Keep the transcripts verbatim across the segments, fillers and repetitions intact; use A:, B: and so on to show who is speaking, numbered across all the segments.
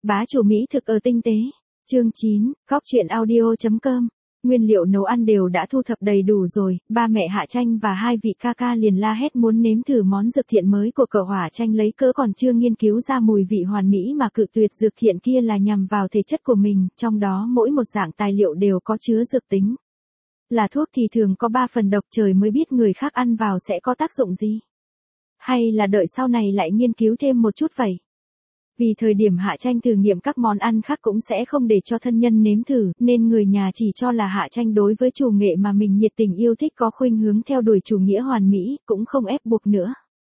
A: Bá chủ Mỹ thực ở tinh tế. Chương chín, góc truyện audio chấm com. Nguyên liệu nấu ăn đều đã thu thập đầy đủ rồi, ba mẹ Hạ Tranh và hai vị ca ca liền la hét muốn nếm thử món dược thiện mới của cậu Hỏa Tranh lấy cớ còn chưa nghiên cứu ra mùi vị hoàn mỹ mà cự tuyệt dược thiện kia là nhằm vào thể chất của mình, trong đó mỗi một dạng tài liệu đều có chứa dược tính. Là thuốc thì thường có ba phần độc, trời mới biết người khác ăn vào sẽ có tác dụng gì. Hay là đợi sau này lại nghiên cứu thêm một chút vậy. Vì thời điểm Hạ Tranh thử nghiệm các món ăn khác cũng sẽ không để cho thân nhân nếm thử, nên người nhà chỉ cho là Hạ Tranh đối với chủ nghệ mà mình nhiệt tình yêu thích có khuynh hướng theo đuổi chủ nghĩa hoàn mỹ, cũng không ép buộc nữa.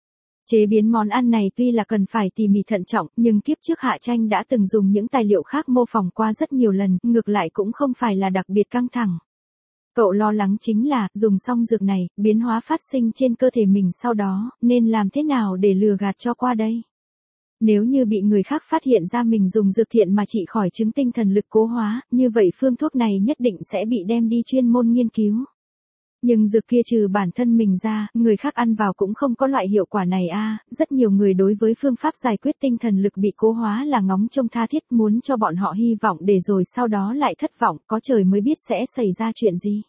A: Chế biến món ăn này tuy là cần phải tỉ mỉ thận trọng, nhưng kiếp trước Hạ Tranh đã từng dùng những tài liệu khác mô phỏng qua rất nhiều lần, ngược lại cũng không phải là đặc biệt căng thẳng. Cậu lo lắng chính là, dùng xong dược này, biến hóa phát sinh trên cơ thể mình sau đó, nên làm thế nào để lừa gạt cho qua đây? Nếu như bị người khác phát hiện ra mình dùng dược thiện mà trị khỏi chứng tinh thần lực cố hóa, như vậy phương thuốc này nhất định sẽ bị đem đi chuyên môn nghiên cứu. Nhưng dược kia trừ bản thân mình ra, người khác ăn vào cũng không có loại hiệu quả này a. Rất nhiều người đối với phương pháp giải quyết tinh thần lực bị cố hóa là ngóng trông tha thiết, muốn cho bọn họ hy vọng để rồi sau đó lại thất vọng, có trời mới biết sẽ xảy ra chuyện gì.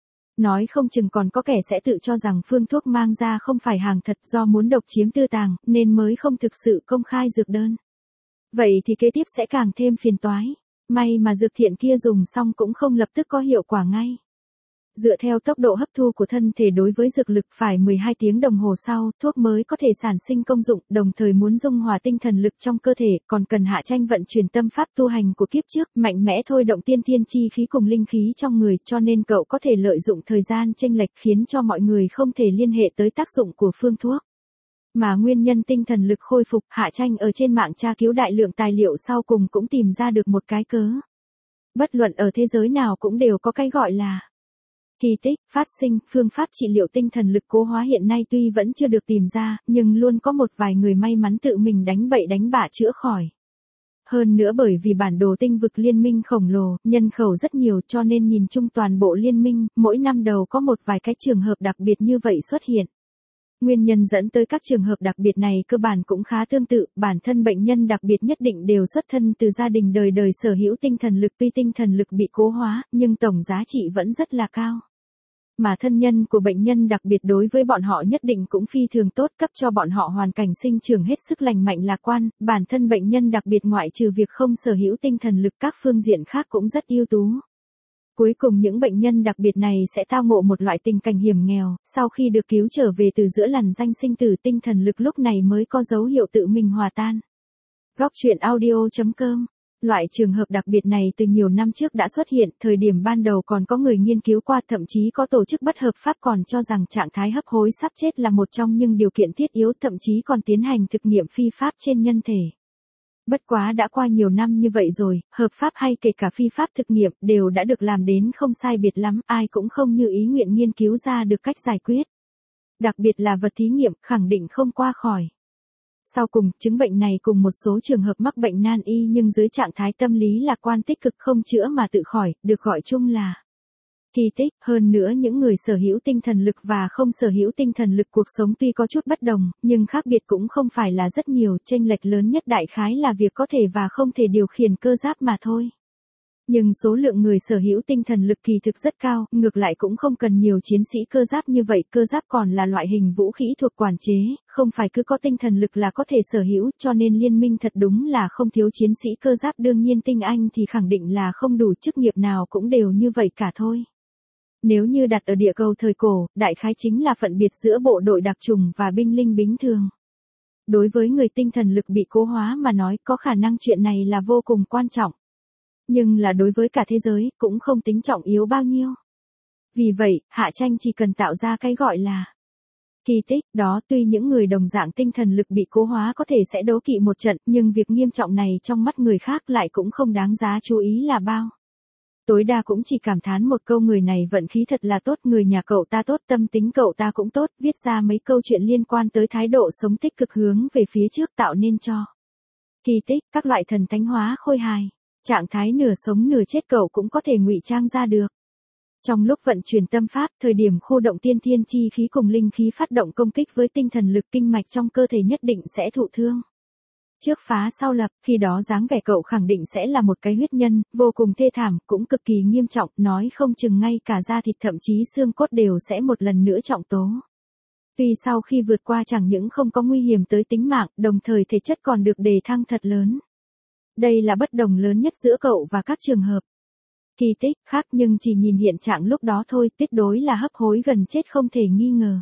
A: Nói không chừng còn có kẻ sẽ tự cho rằng phương thuốc mang ra không phải hàng thật do muốn độc chiếm tư tàng, nên mới không thực sự công khai dược đơn. Vậy thì kế tiếp sẽ càng thêm phiền toái. May mà dược thiện kia dùng xong cũng không lập tức có hiệu quả ngay. Dựa theo tốc độ hấp thu của thân thể đối với dược lực phải mười hai tiếng đồng hồ sau, thuốc mới có thể sản sinh công dụng, đồng thời muốn dung hòa tinh thần lực trong cơ thể, còn cần Hạ Tranh vận chuyển tâm pháp tu hành của kiếp trước, mạnh mẽ thôi động tiên thiên chi khí cùng linh khí trong người, cho nên cậu có thể lợi dụng thời gian chênh lệch khiến cho mọi người không thể liên hệ tới tác dụng của phương thuốc. Mà nguyên nhân tinh thần lực khôi phục, Hạ Tranh ở trên mạng tra cứu đại lượng tài liệu sau cùng cũng tìm ra được một cái cớ. Bất luận ở thế giới nào cũng đều có cái gọi là kỳ tích, phát sinh, phương pháp trị liệu tinh thần lực cố hóa hiện nay tuy vẫn chưa được tìm ra, nhưng luôn có một vài người may mắn tự mình đánh bậy đánh bạ chữa khỏi. Hơn nữa bởi vì bản đồ tinh vực liên minh khổng lồ, nhân khẩu rất nhiều cho nên nhìn chung toàn bộ liên minh, mỗi năm đầu có một vài cái trường hợp đặc biệt như vậy xuất hiện. Nguyên nhân dẫn tới các trường hợp đặc biệt này cơ bản cũng khá tương tự, bản thân bệnh nhân đặc biệt nhất định đều xuất thân từ gia đình đời đời sở hữu tinh thần lực, tuy tinh thần lực bị cố hóa, nhưng tổng giá trị vẫn rất là cao. Mà thân nhân của bệnh nhân đặc biệt đối với bọn họ nhất định cũng phi thường tốt, cấp cho bọn họ hoàn cảnh sinh trưởng hết sức lành mạnh lạc quan, bản thân bệnh nhân đặc biệt ngoại trừ việc không sở hữu tinh thần lực các phương diện khác cũng rất ưu tú. Cuối cùng những bệnh nhân đặc biệt này sẽ tao ngộ một loại tình cảnh hiểm nghèo, sau khi được cứu trở về từ giữa lằn ranh sinh tử tinh thần lực lúc này mới có dấu hiệu tự mình hòa tan. Góc truyện audio chấm com. Loại trường hợp đặc biệt này từ nhiều năm trước đã xuất hiện, thời điểm ban đầu còn có người nghiên cứu qua, thậm chí có tổ chức bất hợp pháp còn cho rằng trạng thái hấp hối sắp chết là một trong những điều kiện thiết yếu, thậm chí còn tiến hành thực nghiệm phi pháp trên nhân thể. Bất quá đã qua nhiều năm như vậy rồi, hợp pháp hay kể cả phi pháp thực nghiệm đều đã được làm đến không sai biệt lắm, ai cũng không như ý nguyện nghiên cứu ra được cách giải quyết. Đặc biệt là vật thí nghiệm, khẳng định không qua khỏi. Sau cùng, chứng bệnh này cùng một số trường hợp mắc bệnh nan y nhưng dưới trạng thái tâm lý lạc quan tích cực không chữa mà tự khỏi, được gọi chung là kỳ tích. Hơn nữa những người sở hữu tinh thần lực và không sở hữu tinh thần lực cuộc sống tuy có chút bất đồng, nhưng khác biệt cũng không phải là rất nhiều, chênh lệch lớn nhất đại khái là việc có thể và không thể điều khiển cơ giáp mà thôi. Nhưng số lượng người sở hữu tinh thần lực kỳ thực rất cao, ngược lại cũng không cần nhiều chiến sĩ cơ giáp như vậy, cơ giáp còn là loại hình vũ khí thuộc quản chế, không phải cứ có tinh thần lực là có thể sở hữu, cho nên liên minh thật đúng là không thiếu chiến sĩ cơ giáp, đương nhiên tinh anh thì khẳng định là không đủ, chức nghiệp nào cũng đều như vậy cả thôi. Nếu như đặt ở địa cầu thời cổ, đại khái chính là phân biệt giữa bộ đội đặc chủng và binh linh bình thường. Đối với người tinh thần lực bị cố hóa mà nói, có khả năng chuyện này là vô cùng quan trọng. Nhưng là đối với cả thế giới, cũng không tính trọng yếu bao nhiêu. Vì vậy, Hạ Tranh chỉ cần tạo ra cái gọi là kỳ tích, đó tuy những người đồng dạng tinh thần lực bị cố hóa có thể sẽ đấu kỵ một trận, nhưng việc nghiêm trọng này trong mắt người khác lại cũng không đáng giá chú ý là bao. Tối đa cũng chỉ cảm thán một câu người này vận khí thật là tốt, người nhà cậu ta tốt, tâm tính cậu ta cũng tốt, viết ra mấy câu chuyện liên quan tới thái độ sống tích cực hướng về phía trước tạo nên cho kỳ tích, các loại thần thánh hóa khôi hài. Trạng thái nửa sống nửa chết cậu cũng có thể ngụy trang ra được. Trong lúc vận chuyển tâm pháp, thời điểm khu động tiên thiên chi khí cùng linh khí phát động công kích với tinh thần lực, kinh mạch trong cơ thể nhất định sẽ thụ thương. Trước phá sau lập, khi đó dáng vẻ cậu khẳng định sẽ là một cái huyết nhân, vô cùng thê thảm, cũng cực kỳ nghiêm trọng, nói không chừng ngay cả da thịt thậm chí xương cốt đều sẽ một lần nữa trọng tố. Tuy sau khi vượt qua chẳng những không có nguy hiểm tới tính mạng, đồng thời thể chất còn được đề thăng thật lớn. Đây là bất đồng lớn nhất giữa cậu và các trường hợp. Kỳ tích khác nhưng chỉ nhìn hiện trạng lúc đó thôi, tuyệt đối là hấp hối gần chết không thể nghi ngờ.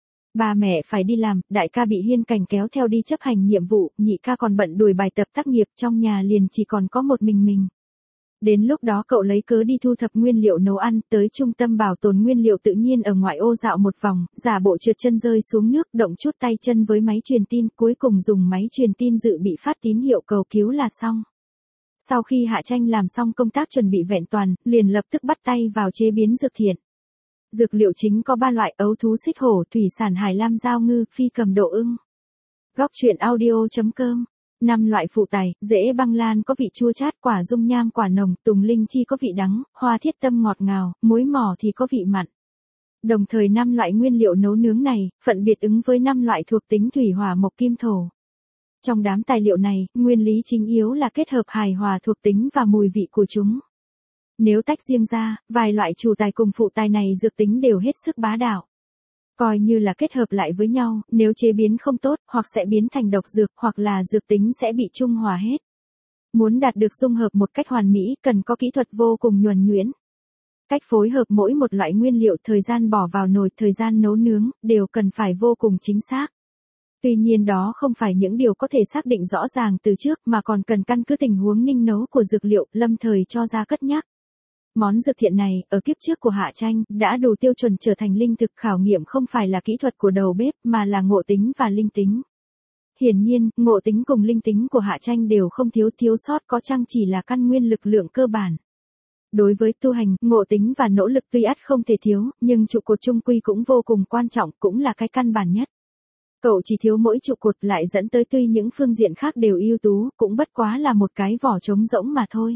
A: Ba mẹ phải đi làm, đại ca bị Hiên Cảnh kéo theo đi chấp hành nhiệm vụ, nhị ca còn bận đuổi bài tập tác nghiệp, trong nhà liền chỉ còn có một mình mình. Đến lúc đó cậu lấy cớ đi thu thập nguyên liệu nấu ăn, tới trung tâm bảo tồn nguyên liệu tự nhiên ở ngoại ô dạo một vòng, giả bộ trượt chân rơi xuống nước, động chút tay chân với máy truyền tin, cuối cùng dùng máy truyền tin dự bị phát tín hiệu cầu cứu là xong. Sau khi Hạ Tranh làm xong công tác chuẩn bị vẹn toàn, liền lập tức bắt tay vào chế biến dược thiện. Dược liệu chính có ba loại: ấu thú xích hổ, thủy sản hải lam giao ngư, phi cầm độ ưng. Góc truyện audio chấm com. Năm loại phụ tài: rễ băng lan có vị chua chát, quả dung nham quả nồng, tùng linh chi có vị đắng, hoa thiết tâm ngọt ngào, muối mỏ thì có vị mặn. Đồng thời năm loại nguyên liệu nấu nướng này, phận biệt ứng với năm loại thuộc tính thủy hỏa mộc kim thổ. Trong đám tài liệu này, nguyên lý chính yếu là kết hợp hài hòa thuộc tính và mùi vị của chúng. Nếu tách riêng ra, vài loại chủ tài cùng phụ tài này dược tính đều hết sức bá đạo. Coi như là kết hợp lại với nhau, nếu chế biến không tốt, hoặc sẽ biến thành độc dược, hoặc là dược tính sẽ bị trung hòa hết. Muốn đạt được dung hợp một cách hoàn mỹ, cần có kỹ thuật vô cùng nhuần nhuyễn. Cách phối hợp mỗi một loại nguyên liệu, thời gian bỏ vào nồi, thời gian nấu nướng, đều cần phải vô cùng chính xác. Tuy nhiên đó không phải những điều có thể xác định rõ ràng từ trước, mà còn cần căn cứ tình huống ninh nấu của dược liệu, lâm thời cho ra cất nhắc. Món dược thiện này, ở kiếp trước của Hạ Tranh, đã đủ tiêu chuẩn trở thành linh thực, khảo nghiệm không phải là kỹ thuật của đầu bếp, mà là ngộ tính và linh tính. Hiển nhiên, ngộ tính cùng linh tính của Hạ Tranh đều không thiếu, thiếu sót có chăng chỉ là căn nguyên lực lượng cơ bản. Đối với tu hành, ngộ tính và nỗ lực tuy ắt không thể thiếu, nhưng trụ cột chung quy cũng vô cùng quan trọng, cũng là cái căn bản nhất. Cậu chỉ thiếu mỗi trụ cột, lại dẫn tới tuy những phương diện khác đều ưu tú, cũng bất quá là một cái vỏ trống rỗng mà thôi.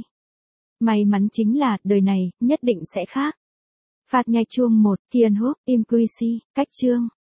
A: May mắn chính là, đời này, nhất định sẽ khác. Phạt nhai chuông một, Kiên Húc, Im Quy Si, cách chương.